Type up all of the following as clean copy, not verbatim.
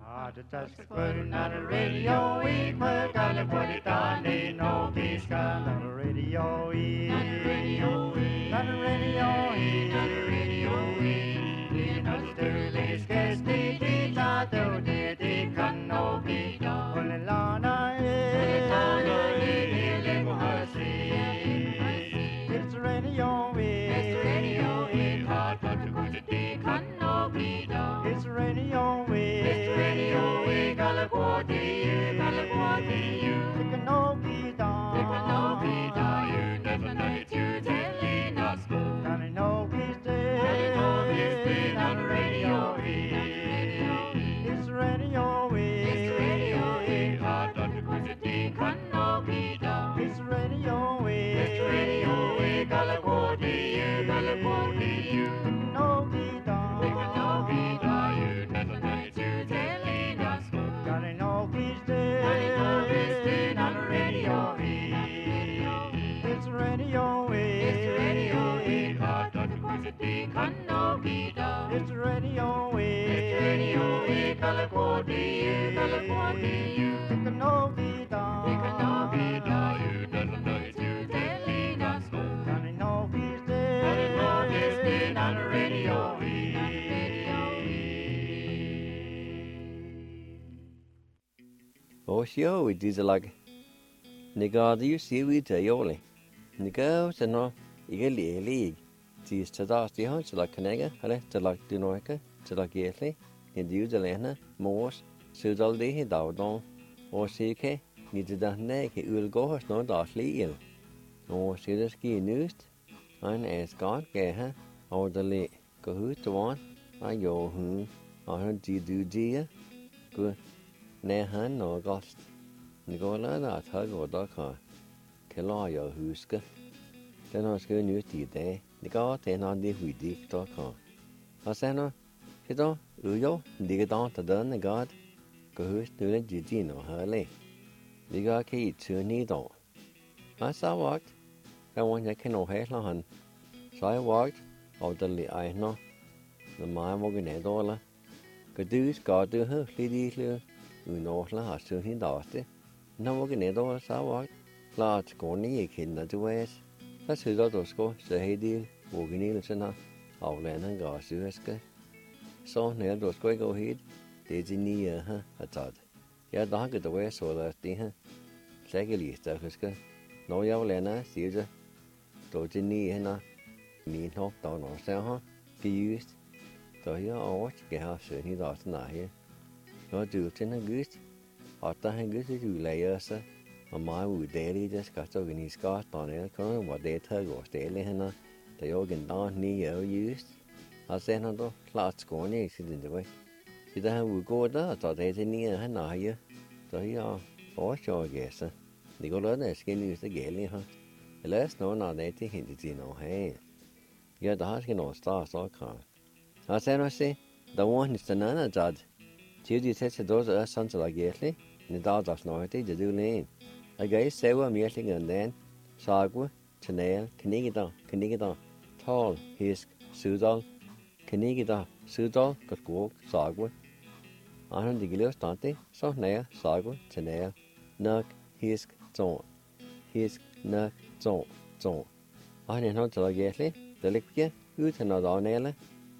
Just putting on the radio, we put on the put it on, ain't no peace on the radio, on the radio, on the radio, on the radio, in the sterling scarce the out there, the can no be done. Only Lana, it's the radio, it's the radio, hard but to go to the can no be done. It's the radio, it's the radio, we got a quarter, you, take a no be done, you never know it, you telling us, can I know he's dead, on the radio, it's the radio, it's the radio, hard but to go to the can no be done. It's the radio, it's the radio, we got a quarter, you, no be done, you never know it, you telling us, can I know he's dead, on the radio, it's the radio, it's the radio, hard but to go to the can no be done. It's the radio, we got a quarter, you, take a no be done, you never know it, you telling us, can I know he's dead, on the radio, Osio, it is like Nigga, you see, we tell you, Nigga, and no, eagerly league. Tis to dust the hunch like Canega, to like Dunoica, to like Gately, and you the Lena, Morse, Sudal de Dowdon, or CK, needed that neck, it will go as no darkly ill. Or see the ski news, and as God gave her, or the late, go who to one, I yo who, I heard do dear, good. Nè hắn nó gost, ni go la na thag go da ka, ke la yo huske, den har skrevet nyt i dag, ni go den har det hudik da ka. Og så nå, så da, jo, det da ta den god, go hus nu den jidi no hale. Vi går ke i turni da. I saw walked, I want jeg kan no hele han. So I walked, og der li I no, the my morgen er dollar. Go do God do her, lidi Unorla har søgt hende også. Når vi kan nedå så var klart skåne i kinder til væs. Så sidder du sko så hedder vognelsen her aflander græsøske. Så når du sko ikke helt det til nye her har taget. Jeg der kan du væs så der det her. Sække lige stærkske. Når jeg aflander siger det. Du til nye her min hop der når så her. Givet. Så jeg over skal have søgt hende også her. Nó được trên hàng gứt, ở ta hàng gứt thì lại ở sa, mà mai buổi đêm đi just cả cho cái ní scott, toàn này có nó vào đêm thơ của đêm lên hả, tại ở gần đó ní ở used, ở sen nó đó lát score này thì đến vậy, thì ta hàng buổi cô đó, tại đây thì ní ở nào vậy, tại ở bỏ cho cái sa, đi có lớn này cái ní sẽ ghé lên ha, lát nó nào đấy thì hiện gì nó hay, giờ đó cái nó start so cả, ở sen nó sẽ, the one is the nana judge. Tuesday says to those of us sons of Gately, and the dogs of Snorty, the do lane. A guy sewa meeting and then Sagwa, Chanel, Canigida, Tall, Hisk, Sudal, Canigida, Sudal, Gotgwok, Sagwa. On the Gilio Stante, so Nea, Sagwa, Chanel, Nuck, Hisk, Zon. Hisk, Nuck, Zon. On in Hunter Gately, the Liquia, Ut and not Nella.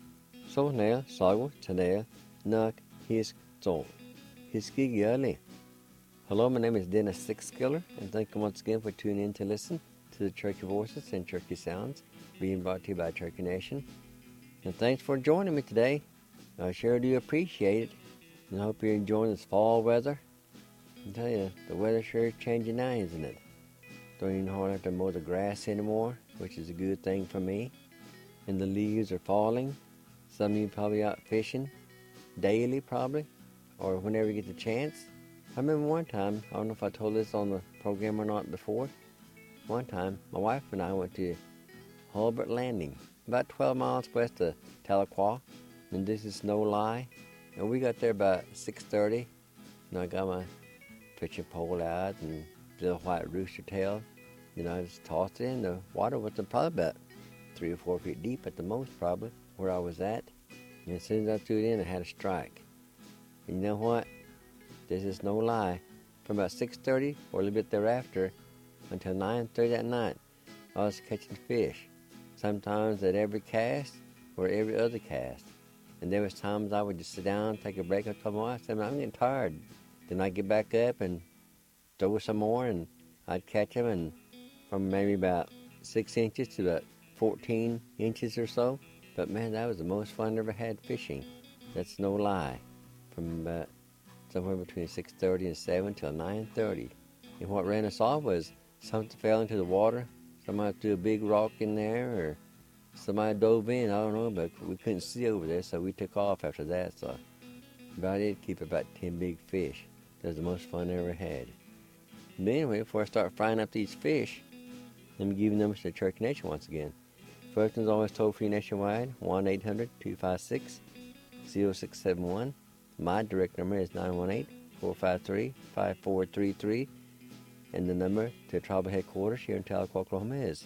So Nea, Sagwa, Chanel, Nuck, Hisk, Zon. Hiski Gyali. Hello, my name is Dennis Sixskiller, and thank you once again for tuning in to listen to the Turkey Voices and Turkey Sounds, being brought to you by Turkey Nation. And thanks for joining me today. I sure do appreciate it, and I hope you're enjoying this fall weather. I tell you, the weather's sure changing now, isn't it? Don't even hardly have to mow the grass anymore, which is a good thing for me. And the leaves are falling. Some of you probably out fishing. Daily probably, or whenever you get the chance. I remember one time, I don't know if I told this on the program or not before, one time my wife and I went to Hulbert Landing, about 12 miles west of Tahlequah, and this is no lie, and we got there about 6:30, and I got my fishing pole out and little white rooster tail, I just tossed it in. The water was probably about 3 or 4 feet deep at the most probably, where I was at. And as soon as I threw it in, I had a strike. And you know what? This is no lie. From about 6:30 or a little bit thereafter until 9:30 at night, I was catching fish. Sometimes at every cast or every other cast. And there was times I would just sit down, take a break, and tell my wife, I'm getting tired. Then I'd get back up and throw some more, and I'd catch them, and from maybe about 6 inches to about 14 inches or so. But man, that was the most fun I ever had fishing. That's no lie. From somewhere between 6:30 and 7 till 9:30. And what ran us off was something fell into the water. Somebody threw a big rock in there, or somebody dove in, I don't know, but we couldn't see over there, so we took off after that. So about it, keep about 10 big fish. That was the most fun I ever had. But anyway, before I start frying up these fish, let me give you numbers to Cherokee Nation once again. First one's always toll-free nationwide, 1-800-256-0671. My direct number is 918-453-5433. And the number to tribal headquarters here in Tahlequah, Oklahoma is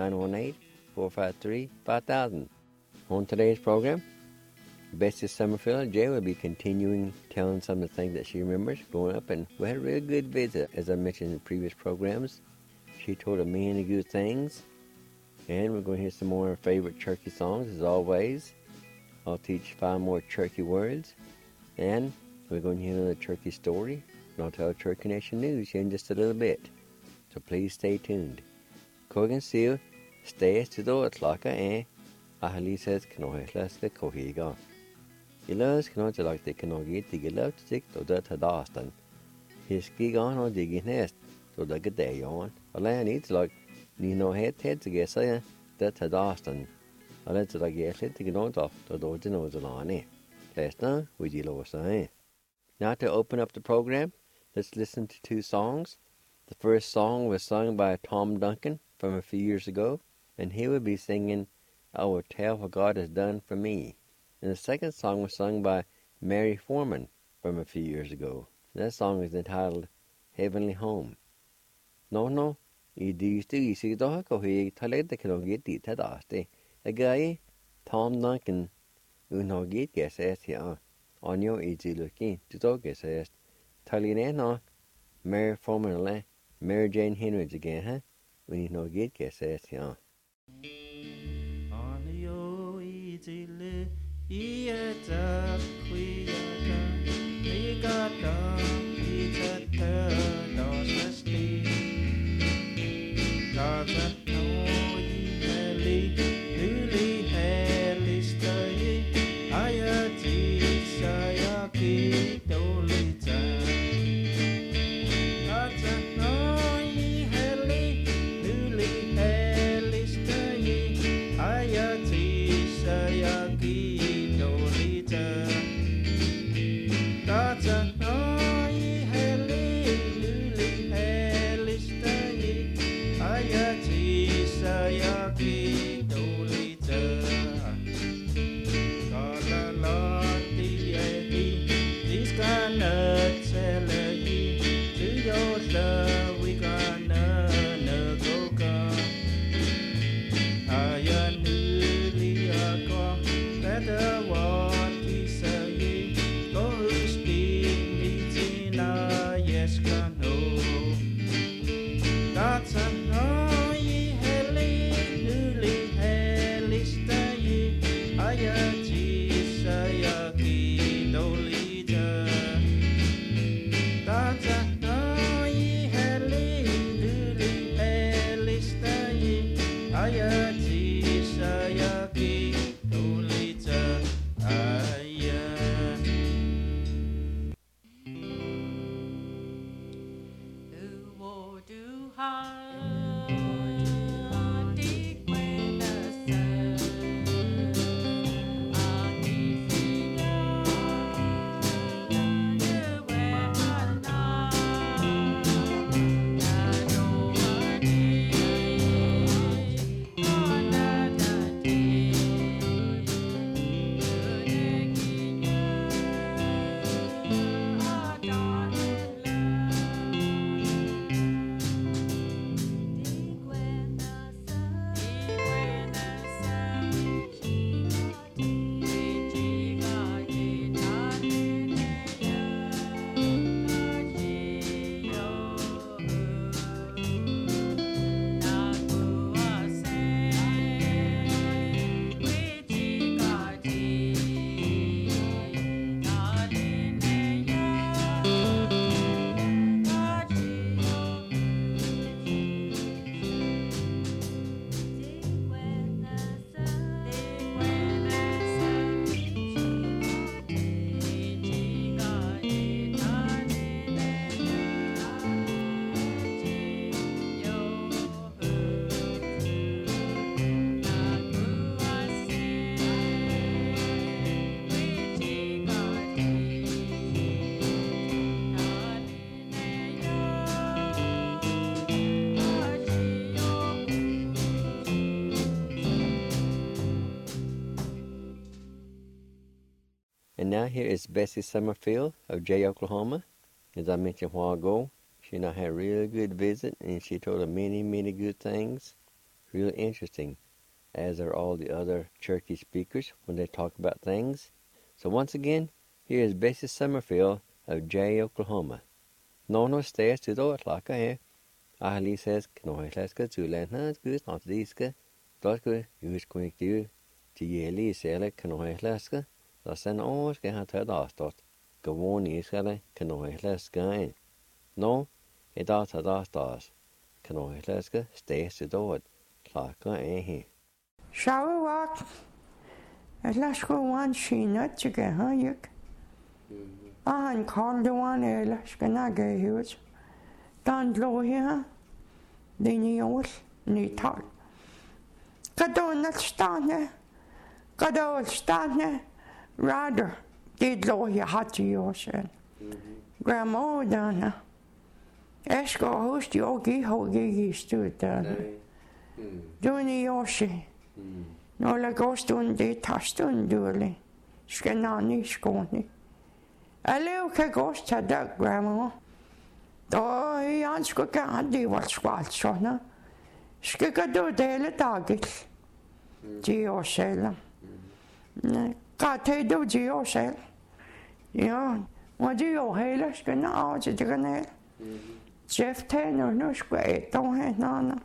918-453-5000. On today's program, Bessie Summerfield, Jay, will be continuing telling some of the things that she remembers growing up, and we had a really good visit, as I mentioned in previous programs. She told us many good things, and we're going to hear some more of her favorite Cherokee songs, as always. I'll teach 5 more Cherokee words, and we're going to hear another Cherokee story, and I'll tell Cherokee Nation news here in just a little bit. So please stay tuned. Kogan Seal, stay to the Otlaka, and Ahali says, Kanohislaska Kohiga. Ilas cannot like the Kanogit, the Gelov stick to that Hadastan. His gig on or digging nest, so that get day on. A land eats like Nino head to get say that Hadastan. I let it like yes, to get on off the Dodge nose on it. Last night, we did over saying. Now to open up the program, let's listen to 2 songs. The first song was sung by Tom Duncan from a few years ago, and he would be singing, I Will Tell What God Has Done For Me. And the second song was sung by Mary Foreman from a few years ago. That song is entitled Heavenly Home. No, I dyste I sig da ko he talete knogit dit hadaste. A guy Tom Duncan unogit gesest here. Onyo easy looking to talk gesest. Talinena Mary Foreman Mary Jane Henry again, huh? When you know get gesest here. Onyo easy look. Iata Quiata Nigata Itata Dosasti Tata Noi Heli Luli Heli Stay Ayati Sayaki Dolita Tata Noi Heli Luli Heli Stay Ayati Sayaki And now here is Bessie Summerfield of Jay, Oklahoma. As I mentioned a while ago, she and I had a real good visit, and she told us many, many good things. Real interesting, as are all the other churchy speakers when they talk about things. So once again, here is Bessie Summerfield of Jay, Oklahoma. No stairs to the Otlaka here. Ahli says, Knoislaska to Landhans, good not these. Dosku, use quick to Yeli Sele, Knoislaska. The sen always get her to go on Isle, Knoislaska. No, it does a dostas. Knoislaska stays to the wood. Laka eh. Shall we walk? Let's go one she nut to get her yuk. And call the one let's go not get huge. Don't low here. Then you need talk. Kado not stand there. Kado stand there. Rather, did low here hot to yourself. Grandma down. Esko host yogi hogi stood down. Doing yoshi. No la gostun de tastun duly. Skenani skoni. A little ghost had that grandma. Oh, he answered Gandhi was squat, son. Skika do daily targets. Geosel. Got do geosel. You know, what do you hail us? Can out to the canal. Jeff Taylor, no square, don't have none.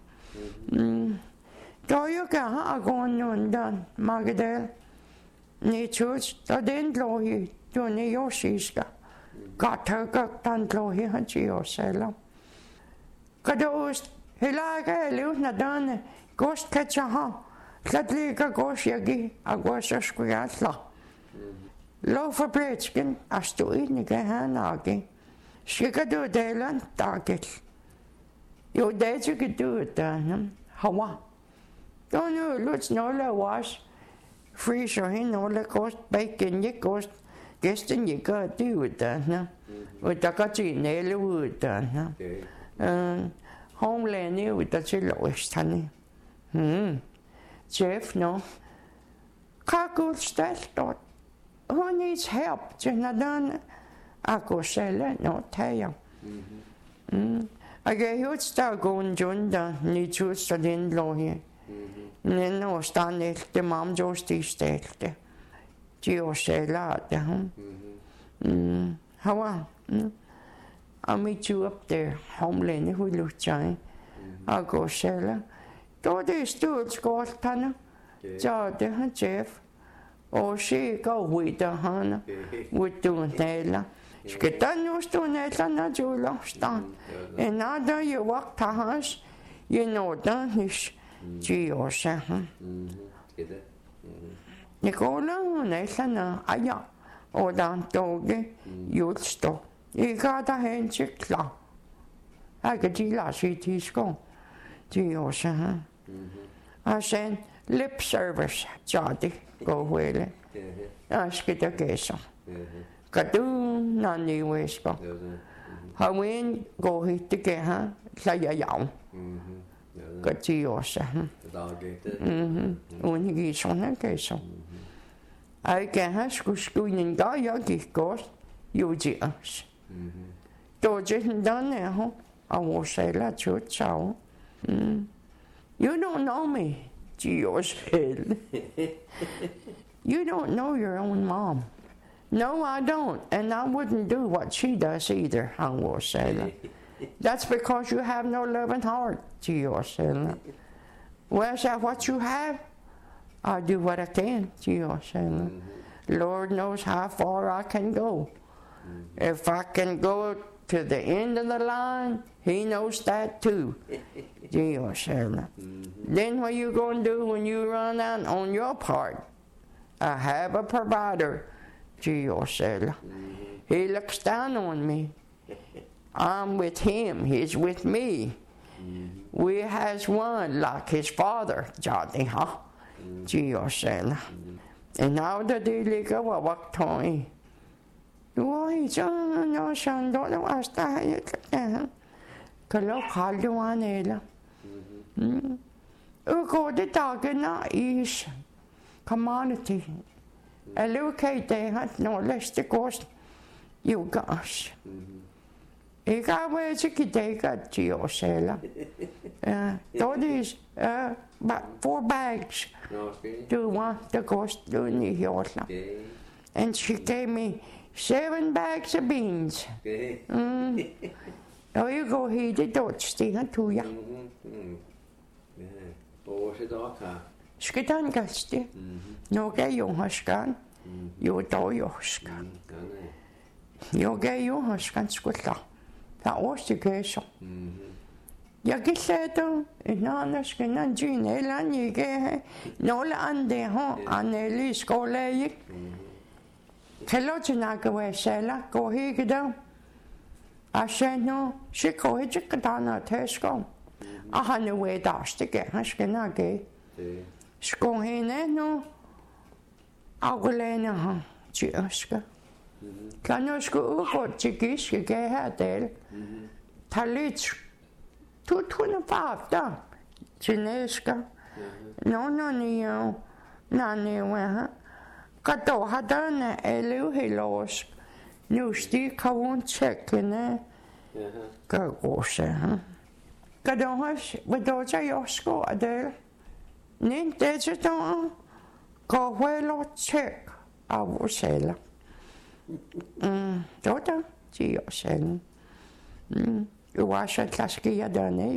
Do you get a going on done, Magadel? Nature's the didn't blow you, doing the Yoshiska. Got her got done blow here, Geosel. Kados, he like a little done, ghost catch a huh. Gladly a ghost yagi, a ghost a square. Low for breadskin, as to eat again, Nagi. She could do dayland target. Your days you could do it then, Hawa. Don't know, looks no la wash. Free so he no la cost bacon, you cost guesting you got do it then, with the catchy nail wood then, homeland you with the lowest honey. Jeff, no. Cargo stealth dot. Who needs help? Jonathan, I go sell it, no tell. I get huge star going Junda, need to study in law here. No stand it, the mom just state. Geo say that, how are? I'll meet you up there, homeland, who look giant. I'll go sell it. Do they still Scott Tanner? Jeff. Oh, she go with the Hannah, with doing Nella. She get done used to Nella, not you lost on. And now that you walk to house, you know, done is Geo Sahan. Nicola, Nella, Aya, or down doggy, you'd stop. You got a handshake claw. I could see last week he's gone. Geo Sahan. I said, lip service, Jody. Go with it. Ask it a case. Kadu, none ways go. How when go hit the geha, say a young. Got to yourself. When he gets on a case. I can ask you school in Gayaki goes, you jealous. Do just done now, I will say, let's you chow. You don't know me. Yourself. You don't know your own mom. No, I don't. And I wouldn't do what she does either, I will say. That's because you have no loving heart to yourself. Well, is that what you have? I do what I can to yourself. Lord knows how far I can go. If I can go to the end of the line, he knows that too. Yourself. Then what you going to do when you run out on your part? I have a provider, yourself. He looks down on me. I'm with him. He's with me. We has one like his father, Johnny, huh? Yourself. And now the daily go walk Tony. Why, John, no son, don't know what's that. Kalau kalau anela. Go the dog na is commodity. Alukay hat no leste kost you gosh. Ika we chikiteka chiosela. That is about 4 bags. Do want the cost do New York. And she gave me 7 bags of beans. Now you go here the Dutch thing to ya. Skitan gasti. No gay you huskan. You do your huskan. You gay you huskan squilla. That was the case. Jag gillade innan skinnan gin elan jag nolla ande ha aneli skoleik. Kellotina gwesela go higda. Asheno shiko hijikana tesko. Ahanu we dastige haskenage. Skohene no agulena ha tjuska. Kanosko ugot tigiske ge her del. Talit 225 da. Chineska. No nio. Nani wa. Kato hadana elu hilos. Nu sti kavun checkene. Gagose. Kadohas wadoja yosko adel. Nin dejeton. Kawelo check. Avosela. Tota tiosen. Uwasha tlaskia dane.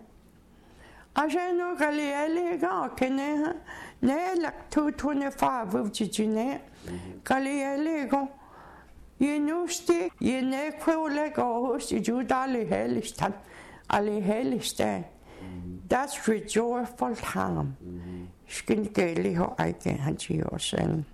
Ajeno galiele ga kene. Ne lak 225 of jine. Galiele go. Yenusti yene kwole go host judali helistan. Ali helistan. That's rejoiceful time. Skin geli ho ike hantiosen.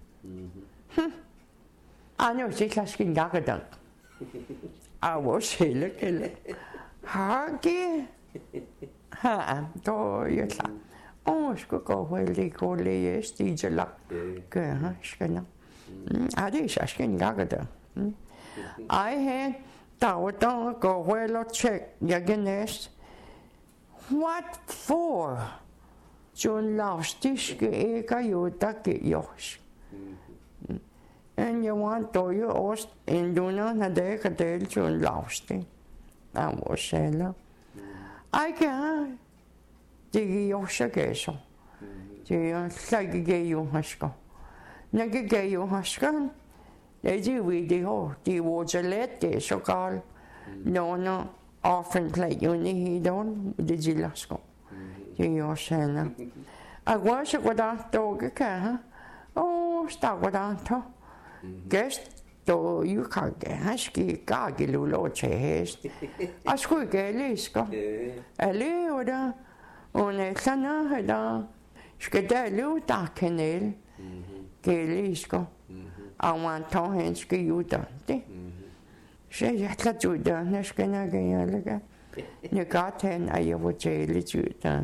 Ano siklaskin gagadan. I was hele kelle. Hagi. Ha, do yetla. Skulle gå veldig godt læge stigelak. Gør han, skal jeg. Det er så skal jeg lage det. Jeg har dagen gå vel og tjek. Jeg genæst. What for? John lavstiske ægger jo, der gjørs. And you want to you ost in Duna na de kadel John lavstig. Jeg må selv. Jeg kan det gjørs gæser. Det er slik gæjo hasker. Når jeg gæjo hasker, det er vi det har. Det var så let det så galt. Når often play jo ni hidon det gilasko. Det er selv. Jeg var så godt dog kan. Stagodanto. Gæst do you kan haski gagilulo til hest. Jeg skulle gælisker. Alle der. Og næsterne der. Skal der løbe der kanal. Gælisker. Og man tager hans skjuter. Det. Så jeg tager juder. Når skal jeg gælige. Jeg gør den, at jeg var tælle juder.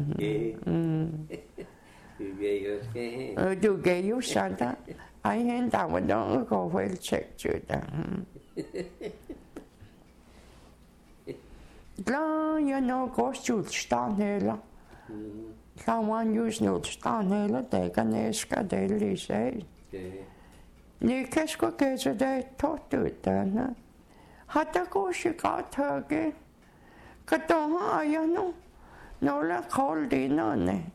Du gav jo sådan. Ej, han der var nogen går vel tjek juder. Glad jeg når går stjulstand heller. Så man jo stjulstand heller. Det kan næske det lige sige. Ni kan sgu gæse det tot uddannede. Har der går sig godt højge. Kan du have jeg nu? Nogle koldt inderne.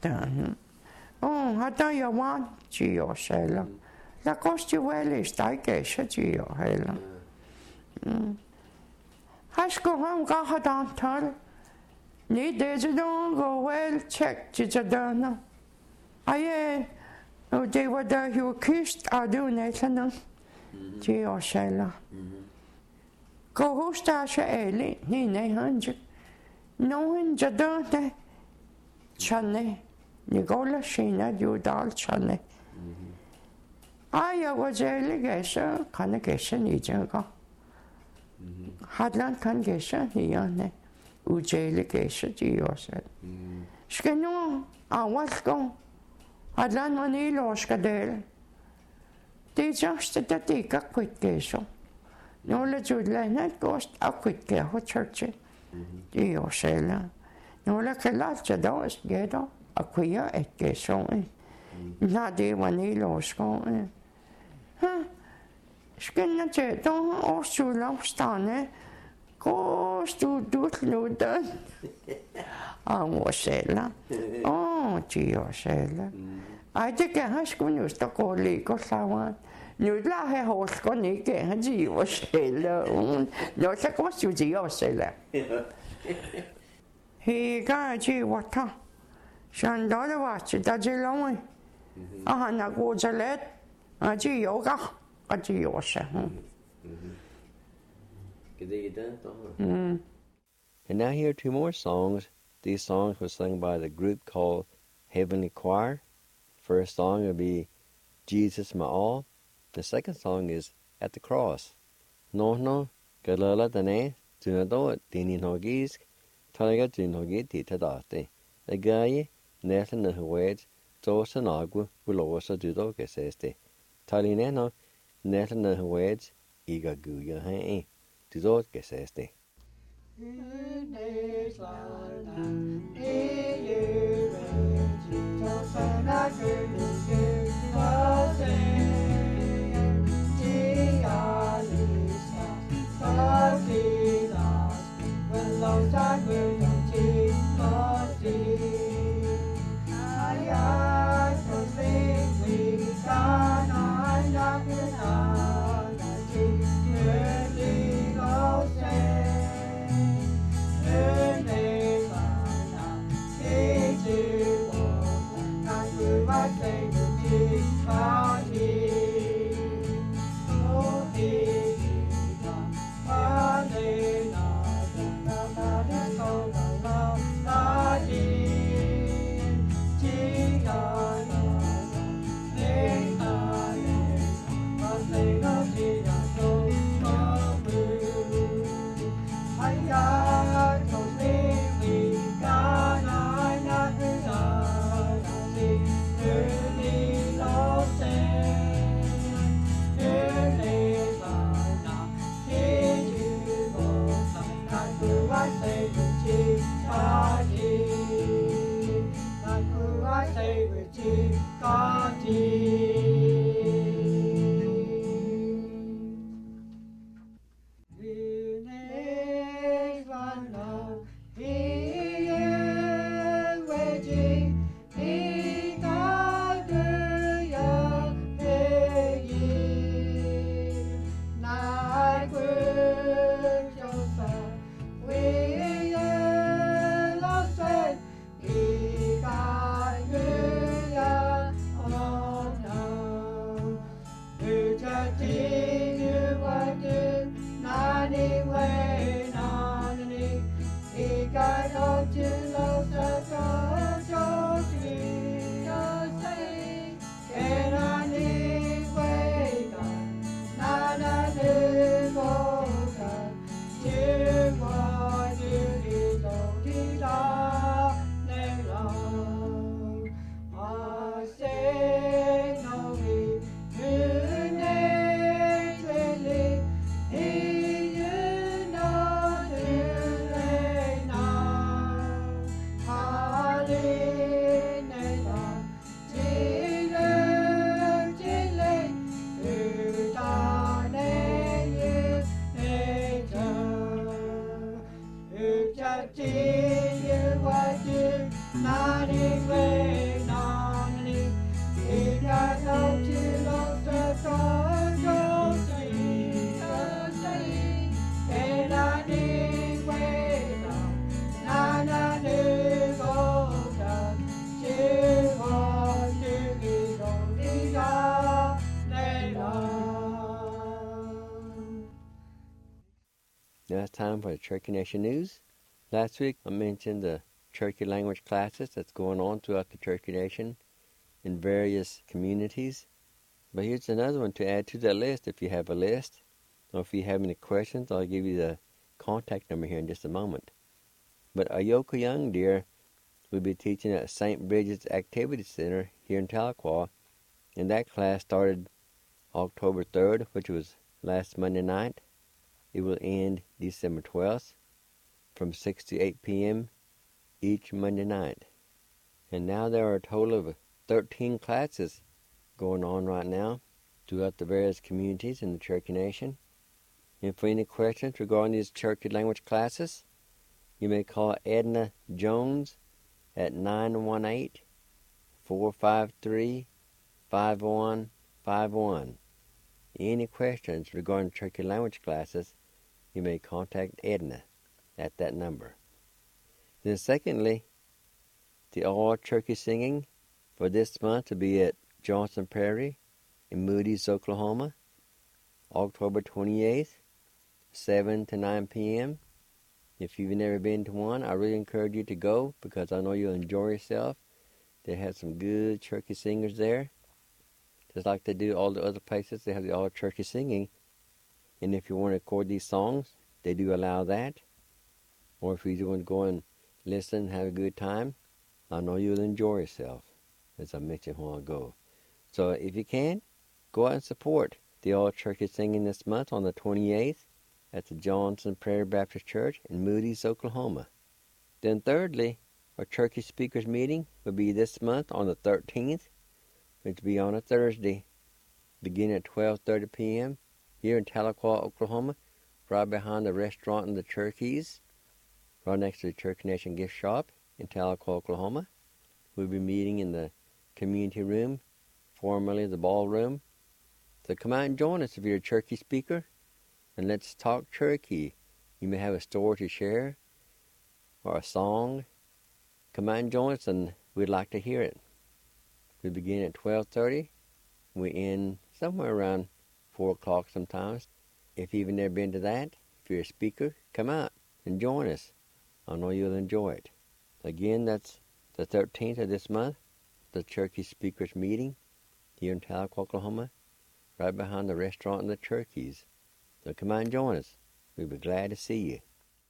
Har der jeg vant til jer selv. Der går jo vel i stegæse til jer heller. Har sgu ham godt have antal. Ni det er nogen går vel tjek til denne. Ej, og det var der jo kyst, og du nætterne til jer selv. Gå hos der så alle, nej, hanske. Nogen der døde. Tjane. Nicola Shina, du dal tjane. Ej, jeg var jæle gæse, kan jeg gæse nidjøkker. Hadland kan gæse nidjønne. Ujæle gæse, de jo selv. Skal nu afvalgå. Hadland var nilårske del. Det er just det, det ikke er kvitt gæse. Nogle judlande gåst af kvitt gæse hos kyrkje. Det er jo selv. Nogle kan lade sig da også gætte. Og kvier et gæsåen. Når det var nilårske. Skinna tjeton og sulam stane. Gå studut ludan. Aamuasella. Tiosella. Aitekähän skunusta kollikollavan. Nyt lähde holskon ikähän tiosella. No se kostu tiosella. Hiikaa tiivota. Shandala vatsi tajilomi. Ahana kuuselet. Tioga. Tiossa. And now here are two more songs. These songs were sung by the group called Heavenly Choir. First song will be Jesus My All. The second song is At the Cross. No, galala dane, tunado, dini nogisk, talaga tunogiti tadate. A guy, Nathan the Huwed, Dosa Nagu, Bulosa Dudo Geseste. Talineno, Nathan the Huwed, Iga Guya Hae, Dudo Geseste. Now it's time for the Cherokee Nation News. Last week I mentioned the Cherokee language classes that's going on throughout the Cherokee Nation in various communities. But here's another one to add to that list if you have a list. Or if you have any questions, I'll give you the contact number here in just a moment. But Ayoka Young Deer will be teaching at St. Bridget's Activity Center here in Tahlequah. And that class started October 3rd, which was last Monday night. It will end December 12th from 6 to 8 p.m. each Monday night. And now there are a total of 13 classes going on right now. throughout the various communities in the Cherokee Nation. And for any questions regarding these Cherokee language classes, you may call Edna Jones at 918-453-5151. Any questions regarding Cherokee language classes, you may contact Edna at that number. Then secondly, the all Cherokee singing for this month will be at Johnson Prairie in Moody's, Oklahoma, October 28th, 7 to 9 p.m. If you've never been to one, I really encourage you to go because I know you'll enjoy yourself. They have some good Cherokee singers there. Just like they do all the other places, they have the all Cherokee singing. And if you want to record these songs, they do allow that. Or if you want to go and listen and have a good time, I know you'll enjoy yourself, as I mentioned a while ago. So if you can, go out and support the all Cherokee singing this month on the 28th at the Johnson Prairie Baptist Church in Moody's, Oklahoma. Then thirdly, our Cherokee Speakers meeting will be this month on the 13th, which will be on a Thursday, beginning at 12:30 p.m. here in Tahlequah, Oklahoma, right behind the restaurant in the Cherokees, right next to the Cherokee Nation gift shop in Tahlequah, Oklahoma. We'll be meeting in the community room, formerly the ballroom. So come out and join us if you're a Cherokee speaker, and let's talk Cherokee. You may have a story to share or a song. Come out and join us, and we'd like to hear it. We begin at 12:30. We end somewhere around 4 o'clock sometimes. If you've never been to that, if you're a speaker, come out and join us. I know you'll enjoy it. Again, that's the 13th of this month, the Cherokee Speakers meeting here in Tahlequah, Oklahoma, right behind the restaurant in the Cherokees. So come out and join us. We'll be glad to see you.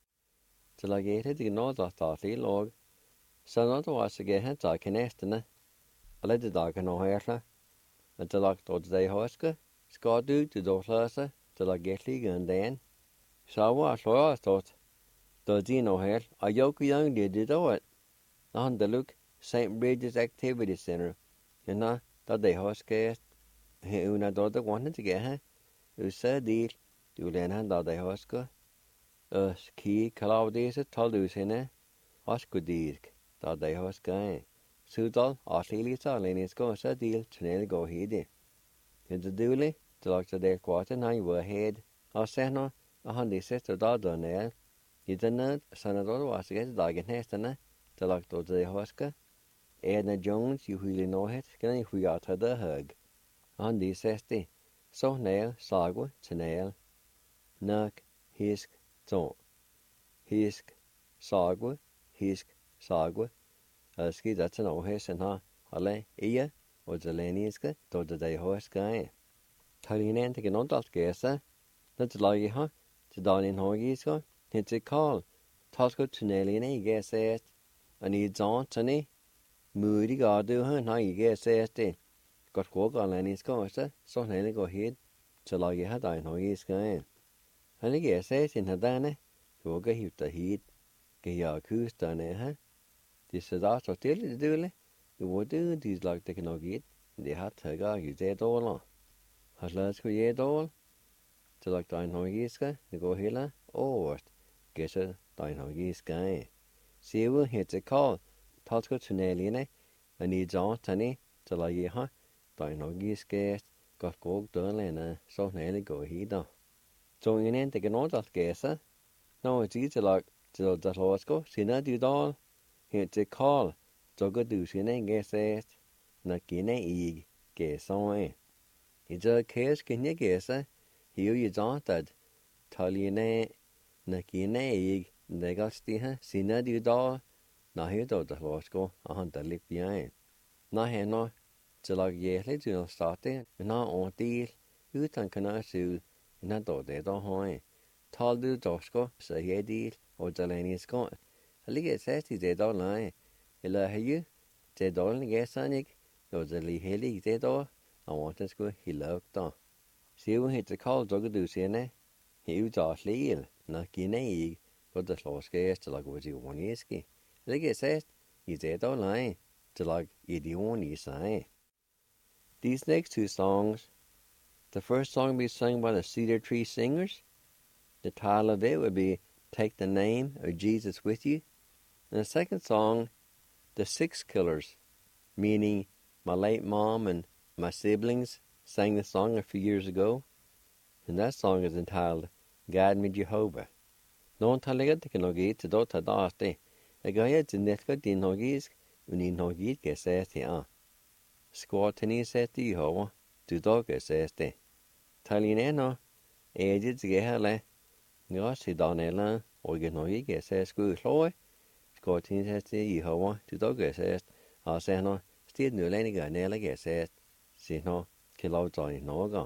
Så la jeg til deg nå da statlig låg, så nå da var så jeg hentet av knestene, alle de dager nå her, og til lagt av deg høske, skal du til dårsløse, til la jeg ligge en den. Så var så jeg stått, da de nå her, og jeg young did it all. On the look, St. Bridget's Activity Center, and da de høske, una da de wanted to get her, usa deal, du lena da de høske, ki Claudius told us henne, oskudirk, da de høske, Sudal, Aslilisa, Lenisko, sa deal, Tunel go hidi. In the duly, the locks of their quarter, now you were head, or seno, a handy sister da donel, you the nut, Sanador was to get the dog in hestana, the lock of the hoska, Edna Jones, you really know it, can you we out the hug. On these sesti, so nail, sagwa, Tunel, Nuck, Hisk, Ton. Hisk, sagwa, Hisk, sagwa. Ski that's an old hess and ha, ale, iya, or the leniska, to the day horse guy. Tallinan take an old gessa, that's like ha, to down in Hogisko, it's a call. Tosco to Nelly and I guess it, and it's on to Moody God do her, now you guess it. Got walk on Lennysko, so Nelly go ahead, to like you had in Hogisko. And I guess it in her dana, go get hit the heat, get your coos done eh, This is also still the doole. You would do these like taking no get. They had to go, you dead all on. Has let's go yet all. To like dine hogiska, the go hilla, or guess a dine hogiska. See, we'll hit the call. Tosco to Nelly, and needs on Tony to like ye, huh? Dine hogiska, got go done and so Nelly go he down. So you ain't taking all that guess, no, it's easy like to the Tosco, see not do all. It's a call, so go do sin and guess it, not guinea egg, guess on. It's a case, can you guess it? Here you don't that. Tell you nay, not guinea egg, they got still, see not do all. Now here do the horse go, a hunter lip behind. Now here no, so like yes, let's do not start it, and now on deal, you can I sue, and not do they don't hide. Tell do Dosco, say ye deal, or the lane is gone. I think it says he's dead all night. He'll hear you. Dead all and guess on it. Goes the Lee Haley, dead all. I want to go, he looked on. See when hit the call, dog do see ne. He was off Leel, not guinea, but the slow scares to like was you one yeski. I think it says he's dead all night, to like you the only sign. These next two songs The first song will be sung by the Cedar Tree Singers. The title of it would be Take the Name of Jesus With You. And the second song, The Six Killers, meaning my late mom and my siblings sang the song a few years ago. And that song is entitled Guide Me Jehovah. Non talaga teknologi to do tadaste. A gaya to netka dinogis uninogit gesesti a. Squatini seti Jehovah to dog gesesti. Talineno edit gehele. Nasi danela organogi geses guloi. Squatini seti Jehovah to dog gesest. Aseno stid nuleniga nela gesest. Sino kilautai noga.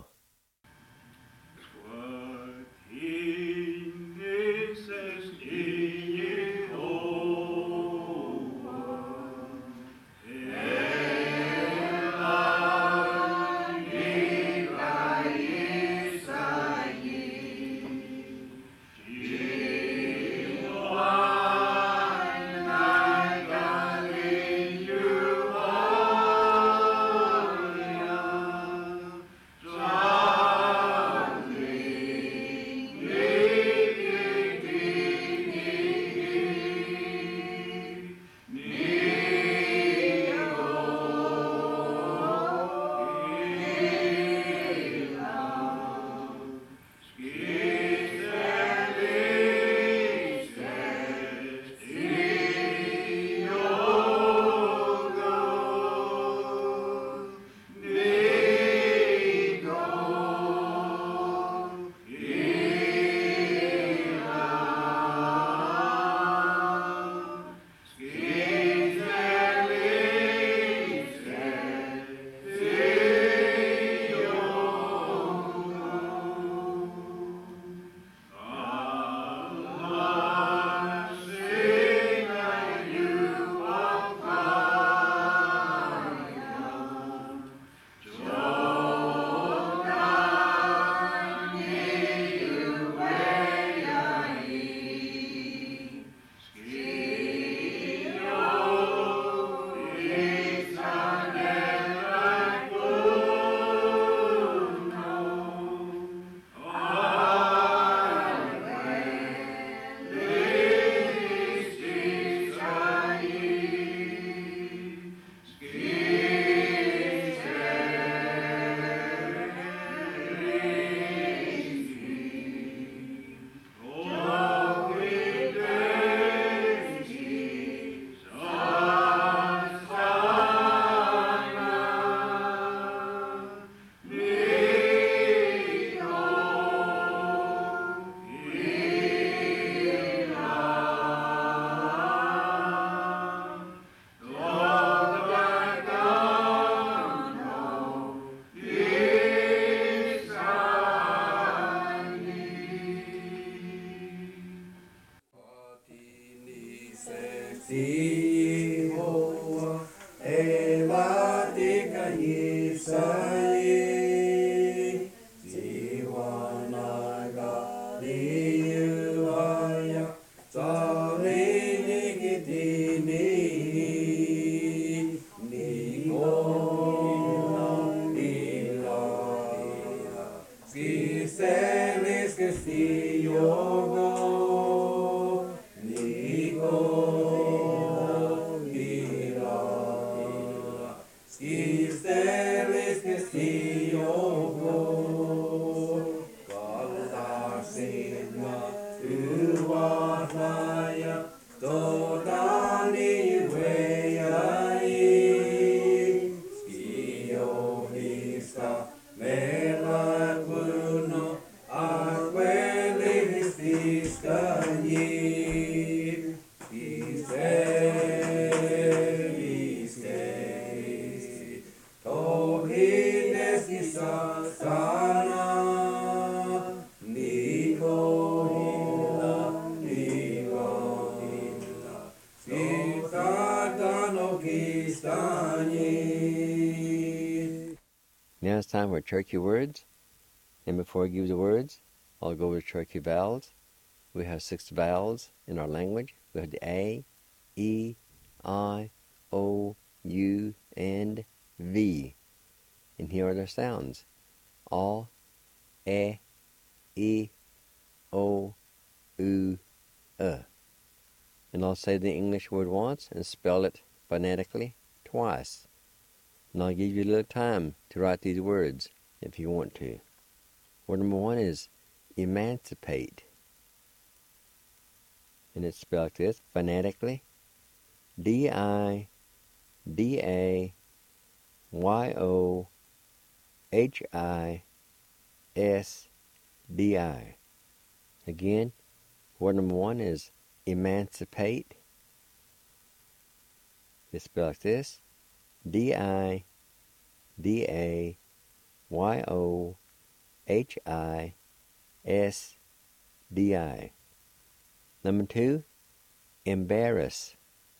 Now it's time for Cherokee words. And before I give the words, I'll go over Cherokee vowels. We have 6 vowels in our language. We have the A, E, I, O, U, and V. And here are their sounds. A, E, I, O, U, E. And I'll say the English word once and spell it phonetically twice. And I'll give you a little time to write these words if you want to. Word number one is emancipate. And it's spelled like this, phonetically. D-I-D-A-Y-O-H-I-S-D-I. Again, word number one is emancipate. It's spelled like this, D-I-D-A-Y-O-H-I-S-D-I. Number two, embarrass.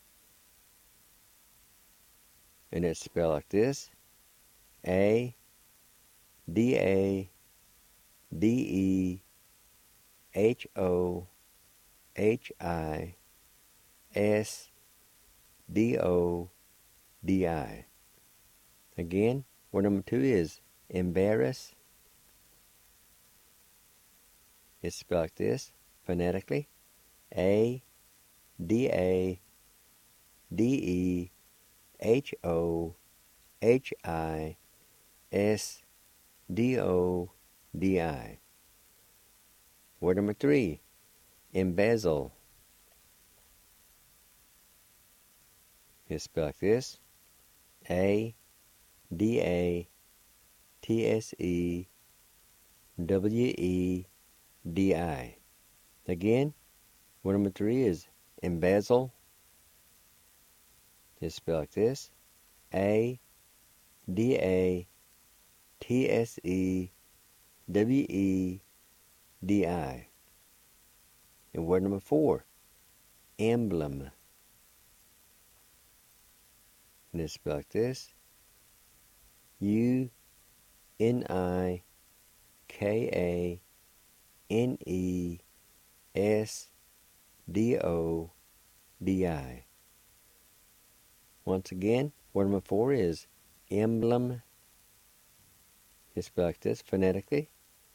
And it's spelled like this, A-D-A-D-E-H-O-H-I-S-D-O-D-I. Again, word number two is embarrass. It's spelled like this, phonetically, A-D-A-D-E-H-O-H-I-S-D-O-D-I. Word number three, embezzle. It's spelled like this, A-D-A-T-S-E-W-E-D-I. Again, word number three is embezzle. It's spelled like this, A-D-A-T-S-E-W-E-D-I. And word number four, emblem. And it's spelled like this, U-N-I-K-A-N-E-S-D-O-D-I. Once again, word number four is emblem. It's spelled like this, phonetically,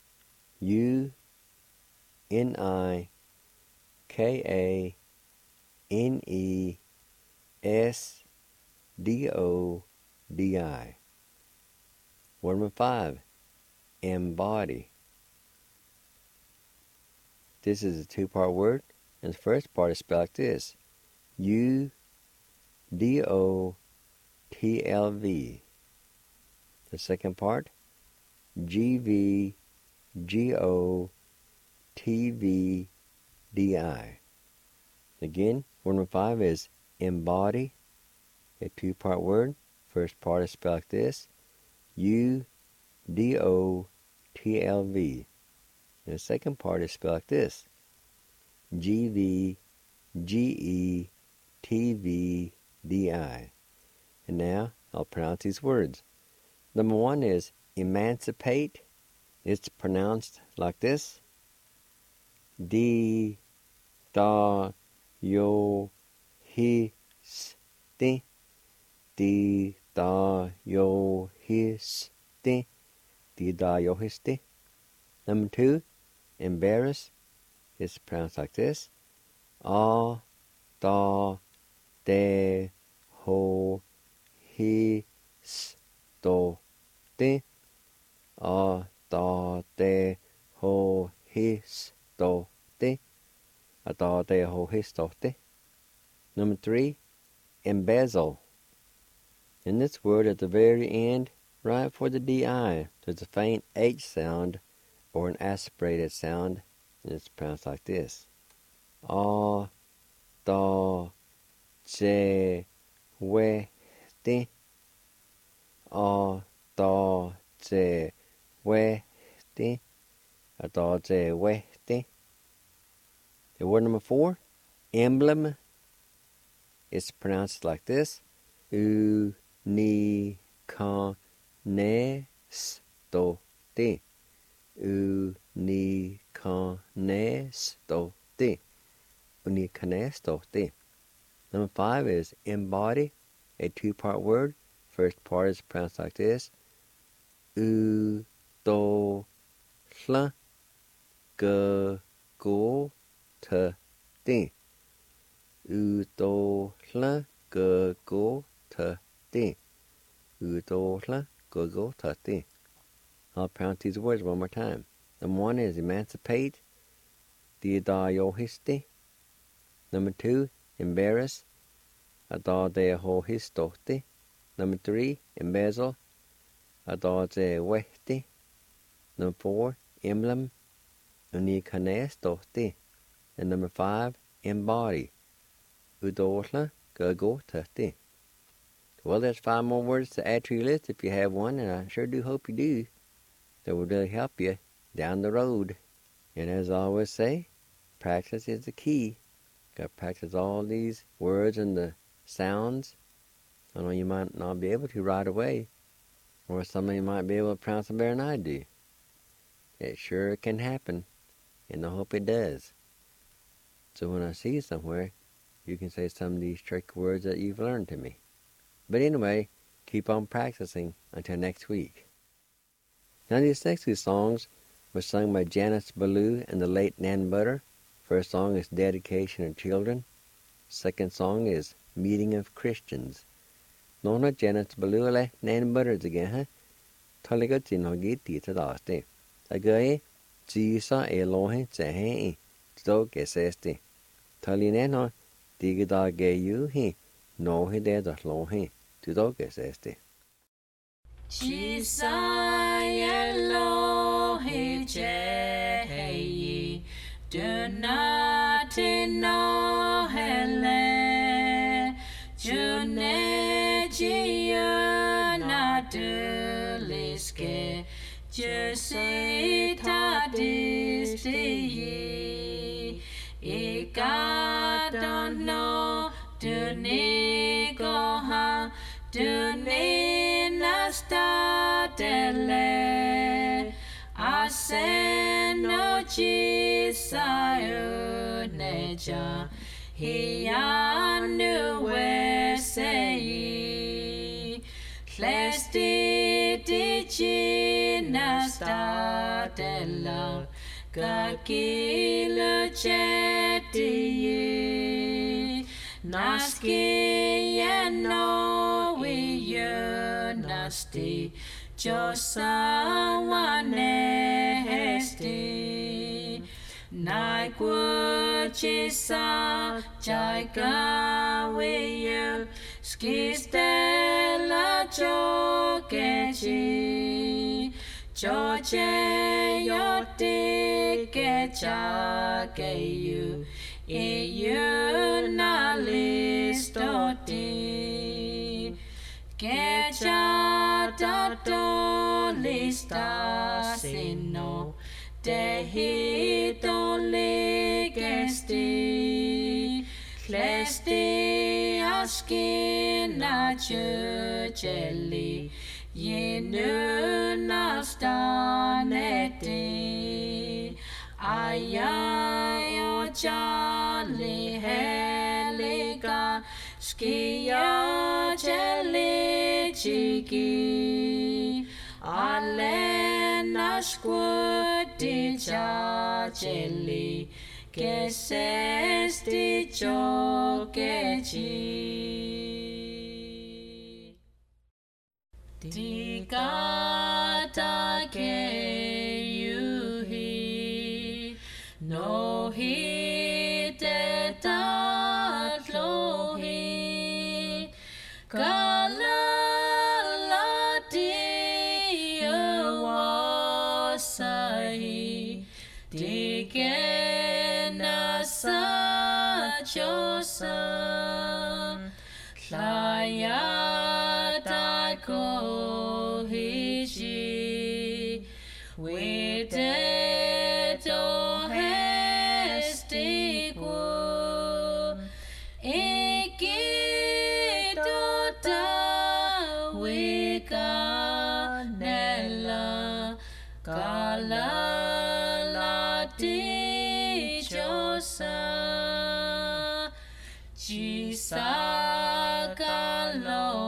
U-N-I-K-A-N-E-S-D-O-D-I. Word number five, embody. This is a two-part word, and the first part is spelled like this, U-D-O-T-L-V. The second part, G-V-G-O-T-V-D-I. Again, word number five is embody, a two-part word. First part is spelled like this, U-D-O-T-L-V. And the second part is spelled like this, G-V-G-E-T-V-D-I. And now I'll pronounce these words. Number one is emancipate. It's pronounced like this, D-Da-Yo-Hi-Sti. D-Da-Yo-Hi-Sti. D-Da-Yo-Hi-Sti. Number two, embarrass. It's pronounced like this, A-Da-De-Ho-Hi-Sto-Ti. A-Da-De-Ho-Hi-Sto-Ti. A-Da-De-Ho-Hi-Sto-Ti. Number three, embezzle. In this word at the very end, right before the D-I, there's a faint H sound or an aspirated sound, and it's pronounced like this, A-Da-Je-We-Ti. A-Da-Je-We-Ti. A-Da-Je-We-Ti. The word number four, emblem, is pronounced like this, U-Ni-Ka-Ne-Sto-Ti. U-Ni-Ka-Ne-Sto-Ti. U-Ni-Ka-Ne-Sto-Ti. Number five is embody, a two-part word. First part is pronounced like this, U-Do-Hi-Sti. hla go go ta din. Udo hla go go ta din. Udo hla go go ta din. I'll pronounce these words one more time. Number 1 is emancipate, diadayohisti. Number 2, embarrass, adadayahohistohti. Number 3, embezzle, adadawehti. Number 4, emblem, unikanestohti. And number 5, embody, udohla gagotahti. Well, there's 5 more words to add to your list if you have one, and I sure do hope you do. That will really help you down the road. And as I always say, practice is the key. Got to practice all these words and the sounds. I know you might not be able to right away, or some of you might be able to pronounce them better than I do. It sure can happen, and I hope it does. So when I see you somewhere, you can say some of these trick words that you've learned to me. But anyway, keep on practicing until next week. Now these next 2 songs were sung by Janice Ballou and the late Nan Butter. First song is Dedication of Children. Second song is Meeting of Christians. Nona Janice Ballou le Nan Butters again, huh? Taligot in Hogiti to Dasti. Again, Jisa Elohe Zahe, Sto Gesesti. Talineno, Digida Gayu he, no he dead of Lohe, to Do Gesesti. Jisa Elohe Jehe, do not know hele, June Jia Duliske, Jusita Disti, Ika don't know, do ni goha, do ni nasta dele, Aseno Jisa Neja, Hianu Wesei, Clesti Digina Stadella, Gagila Jeti, Naski Yano Nasti, Josawane Hesti, Naiguchisa Jaigawiyu, Skistela Jogeji, George Yoti Gejageyu, Iyu Nalistoti, Geja Dato Lista Sino, Dehito Ligesti, Clesti Askina Jujeli, Yinu Nastaneti, Ayayo Jali Heliga, Skia Jeli Jigi, Alena Squudi Jali, Kesesti Jogeji. Digata ke yuhi, no he de tatlohi, kalala dia wasai, digena sa josa, Klaya ko hiji, we dead o hestigu, ikito da we ganella, kalala di josa, Jisa Galo.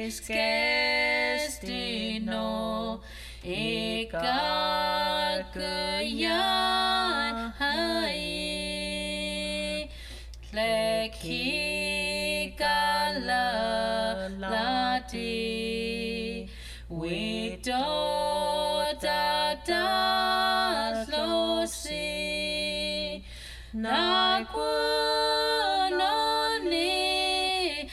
skestino ikakayan hai leki kalalati widota daslosi nakunoni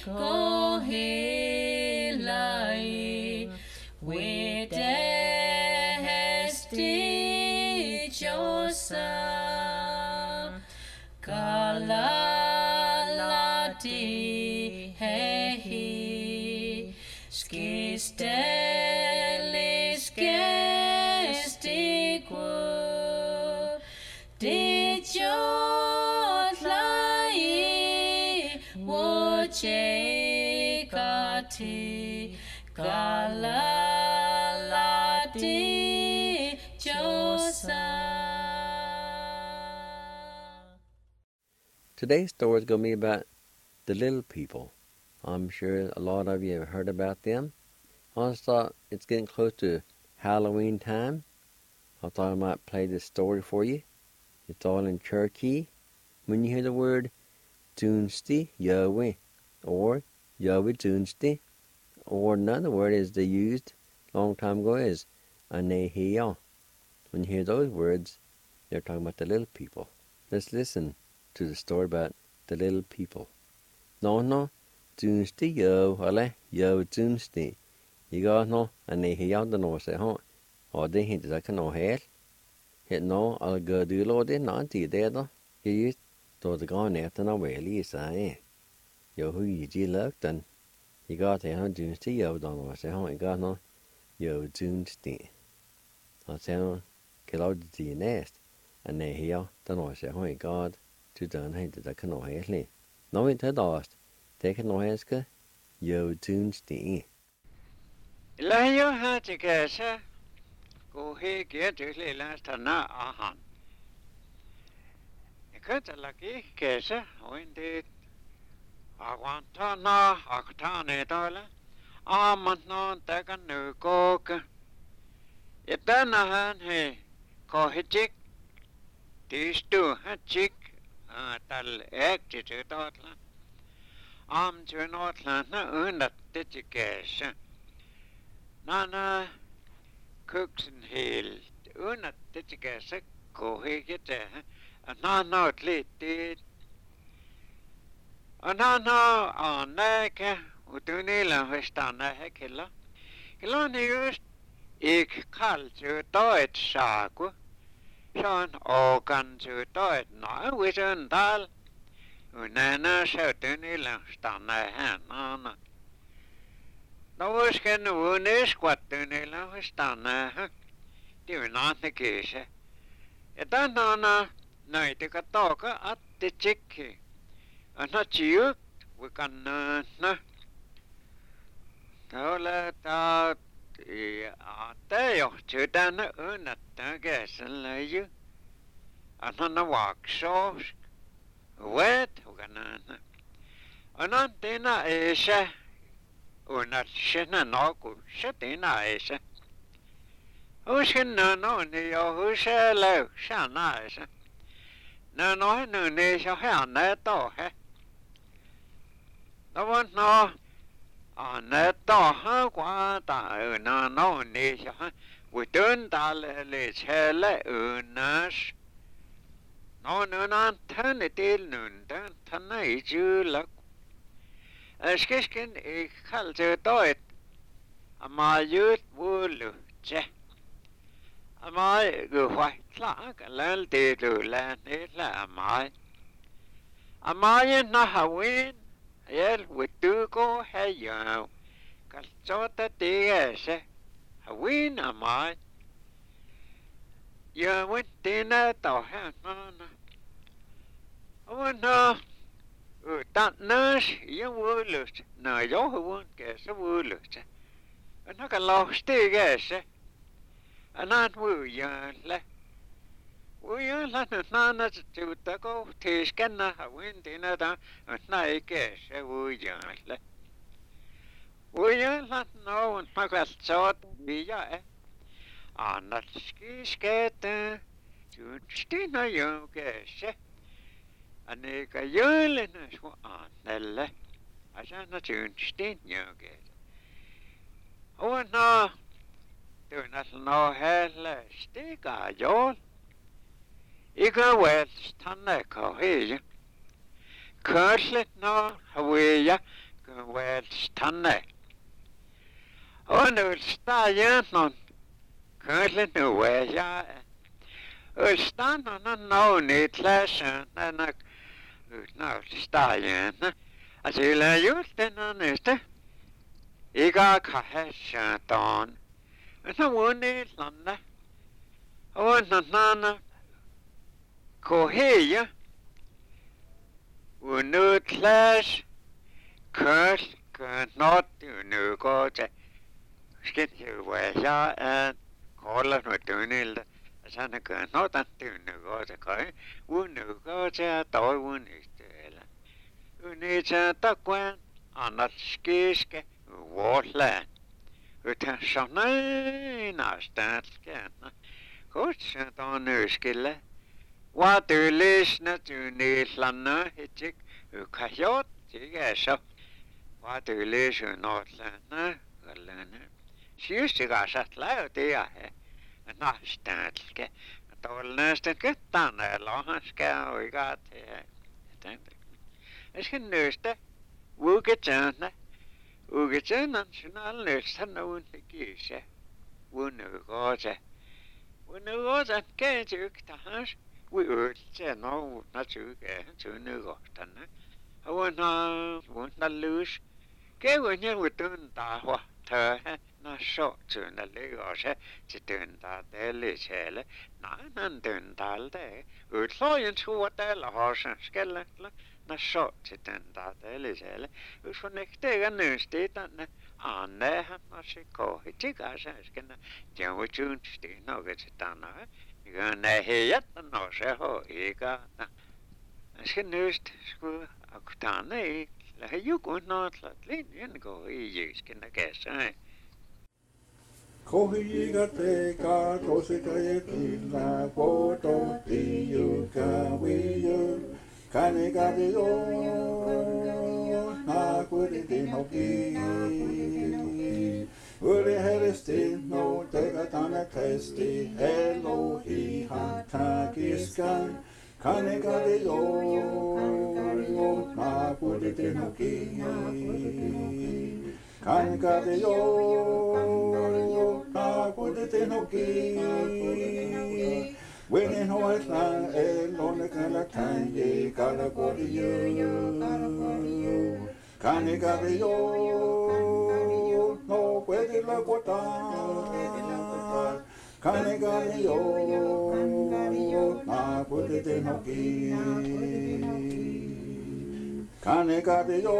kohilai widesti josa kalalati hehi skistelis gestiku dijotlai wojekati kalalati josa. Today's story is going to be about the little people. I'm sure a lot of you have heard about them. I just thought it's getting close to Halloween time. I thought I might play this story for you. It's all in Cherokee. When you hear the word Dunsti Yahweh or Yahweh Dunsti, or another word is they used a long time ago is Anehiya. When you hear those words, they're talking about the little people. Let's listen to the story about the little people. No, Dunsti Yo, ale Yo Dunsti. You got no, Anehiya the no say, huh? Or they hint that I can no hair. Hit no, I'll go do lo de nanti there though. You used to the gone after no way, Lisa, eh? Yo, who you look then? You got the hun Dunsti Yo don't know, say, huh? You got no, Yo Dunsti. I say, no, kill out the nest. Anehiya the no say, huh? God. To done hint that I can no hair. No, it had lost. Take it no hair, Yo Dunsti. Layo hatikasa go he get to last na ahan. Ikata laki kesa when did I want to na aktane dola amant non takan no coke. Itanahan he ko hijik these two hachik tal acted dotla am to notland na unat titikasa. Nana cooks and hill. Una titigasa go he get there. Nana lit did. Nana on neka utunila hestana hekilla. Kilon used ik culture doit saku. Sean organ to doit no with an dal. Unana shoutunila stana nana. No was can the wound is what do they love us done, do not the case. It done on a night to talk at the chicky. And not you, we can no. Don't let out the day or two down the unit, I guess, and lay you. And on the walk sauce, wet, we can. And on dinner is. Una shina no ku shatina isa. Ushina no ni yo uselo shana isa. No no ni so ha na to he. No one no na to ha kwa ta no ni so ha. We don't le chele unas. No nan tan itil nun tan na ju lak. Skiskin ik kallte doit. Ama jut wulu che. Ama gu white clock lal de lu lan it la ama. Ama yin na hawin. Yel we do go hey yo. Kalchota de se. Hawin ama. Yo went dinner to ha no. Oh no. That nurse, you will lose. No, you won't guess a will lose. And I can lost the guess. And not will you let. Will you let the nana to go to scanner a wind in a and night guess a will you let. Ujulan noun magasot via annat skiskete junstina jungese anika jölene su annelle asana junstin jungese ona tunas no helle stika jol ika wels tanne kohij kurslet no hawiya wels tanne onul stajen non kurslet no weja stan on no nitläsen na stajen asilla justen on este ika kahesha ton na woni landa on nana koheja unutläs kurs not nu go te skit ju weja kolla no tunilda sana kan not antunu go te kai unu go te toi unistela unita takwan annat skiske wotla utan shanai nastanske kutsa ton nuskille Waterlisna tunillanna hitik ukajot tigeso waterlis unotlanna gallana siustigasat lautia he nastanske tolnastan kettana lohanska oigat he esken nöstä ugetjana sunal nöstä noun tikise unugote kentyktahas we urge no natuke tunugostana awona lus ke wenya witun ta wa tha na so tuna legose titun ta dele chele na nan tun talde utloyen tuota la hosan skella na so titun ta dele chele usonekte gannusti tanne anne han siko hitika skenna jamuchun stina getana Gönne heijät no se ho ika na sken nöst sku akutane lähe jukun naatlat linjen ko iisken käsä Kohiga teka kosika yetilla poto tiuka wiyo kanega dio na kuditin hoki Uli heristin no tega tana testi Elohi hatakiskan kanega dio na kuditin hoki kanega dio Tenoki, winning horse land, alone can tangy, Calagodio, Canigadio, no, where the Lagota, Canigadio, I put it in Hoki, Canigadio,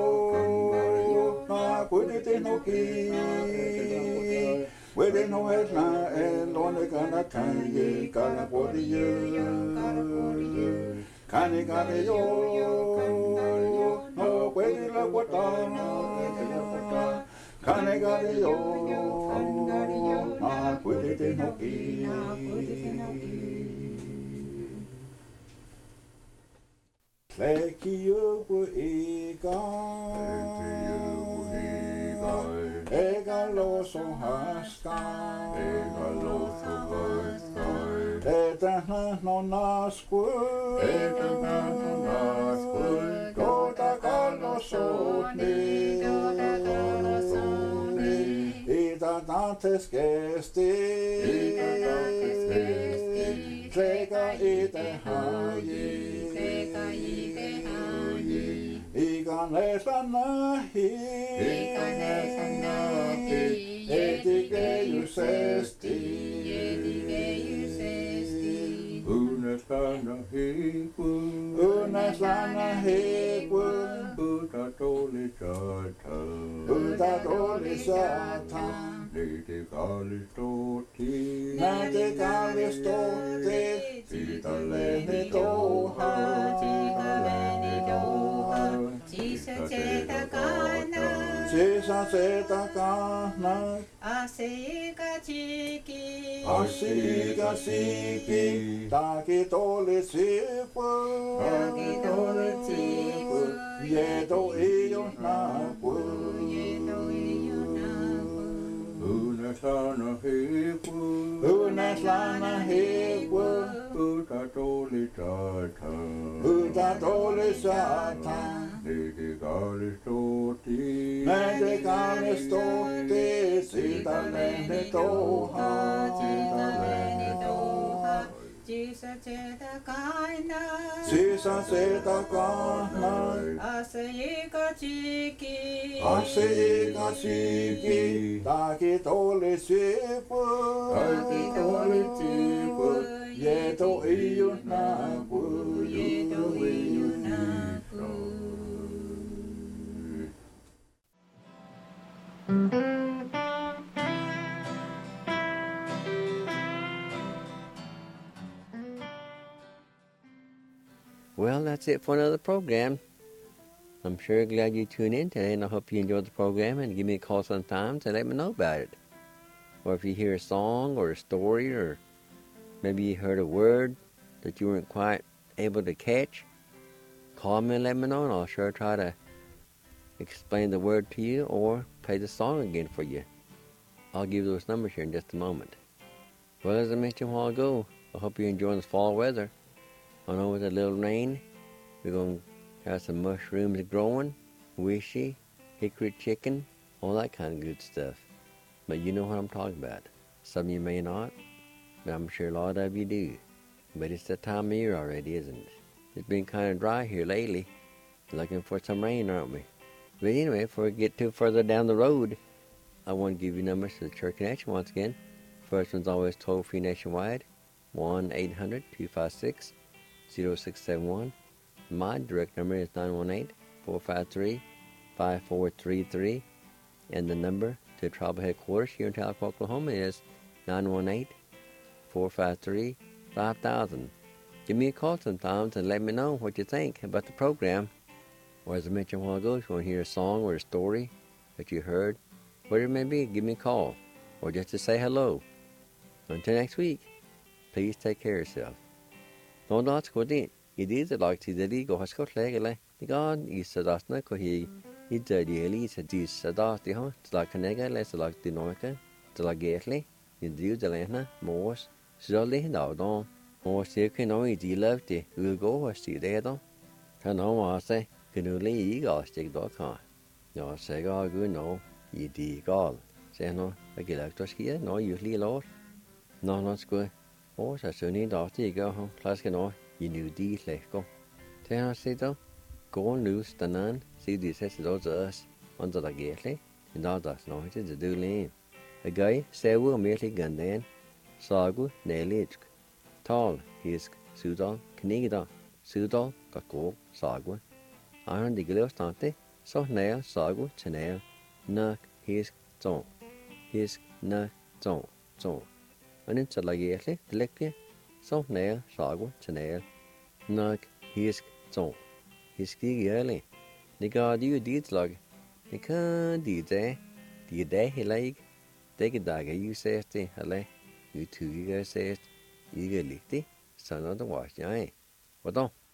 I put it in Hoki. Wede no esna elone kana tangi kana podiyo kani kani yo no wede la kota kani kani yo na wede te no ki Leki yo bu ega Ega loso haskai, Etähän no naskui, Kota kalnosoni, Itä tantes kesti, Sekä ite haji, Ikanesa nahi, etikeisesti, Uneslana hikun, Uta toli sata, Näti kalistoti, Siitä lehni touhaa, Sisä Sisa seta kana. Asika chiki. Asika siki. Taki tole sipu. Taki tole sipu. Yeto iyo napu. Yeto iyo napu. Unaslana hepu. Unaslana hepu. Uta tole tata. Uta tole sata. Medicale stoti. Medicale stoti. Sita lene toha. Sita lene toha. Sisa seta kaina. Sisa seta kana. Asika chiki. Asika chiki. Taki tole sipu. Taki tole sipu. Yeto iyo napu. Yeto iyo napu. Well, that's it for another program. I'm sure glad you tuned in today, and I hope you enjoyed the program, and give me a call sometime to let me know about it. Or if you hear a song or a story, or maybe you heard a word that you weren't quite able to catch, call me and let me know, and I'll sure try to explain the word to you or play the song again for you. I'll give you those numbers here in just a moment. Well, as I mentioned a while ago, I hope you're enjoying this fall weather. I know with a little rain, we're going to have some mushrooms growing, wishy, hickory chicken, all that kind of good stuff. But you know what I'm talking about. Some of you may not, but I'm sure a lot of you do. But it's that time of year already, isn't it? It's been kind of dry here lately. Looking for some rain, aren't we? But anyway, before we get too further down the road, I want to give you numbers to the Church Connection once again. First one's always toll-free nationwide, 1-800-256-0671. My direct number is 918-453-5433. And the number to tribal headquarters here in Tahlequah, Oklahoma is 918-453-5000. Give me a call sometimes and let me know what you think about the program. Or as I mentioned a while ago, if you want to hear a song or a story that you heard, whatever it may be, give me a call. Or just to say hello. Until next week, please take care of yourself. No that's good. It is like to the legal hospital legally. The God is a that's not he the daily is a dis a das the hunt like a nega less like the noica, the like gately, in the Udelena, Morse, Solly, Dowdon, or Silky no easy love the will go or see there though. Can no more say, can only eagle stick dot con. No, say, God, good no, ye de gall. Say no, I get out here, no, usually Lord. No, not good. Or so soon in after you go home, class can all, you knew these let go. Tell us, say though, go on loose the nun, see these heads of those us, under the gately, and all that's no, it is a do lane. A guy, say, will merely gun then, Sagu, Nellich, tall, his, Sudal, Knigda, Sudal, Kako, Sagu. Iron the Gileo Stante, so nail, Sagu, Chanel, Nuck, his, Zone, his, Nuck, Zone, Zone. And it's a lagerly, delicate, so nail, Sagu, Chanel, Nuck, his, Zone, his key early. The God you did log, the can't did there, the day he like, take a dagger, you say, Hale, you two, you guys say, you get licked, son of the wash, aye. What on?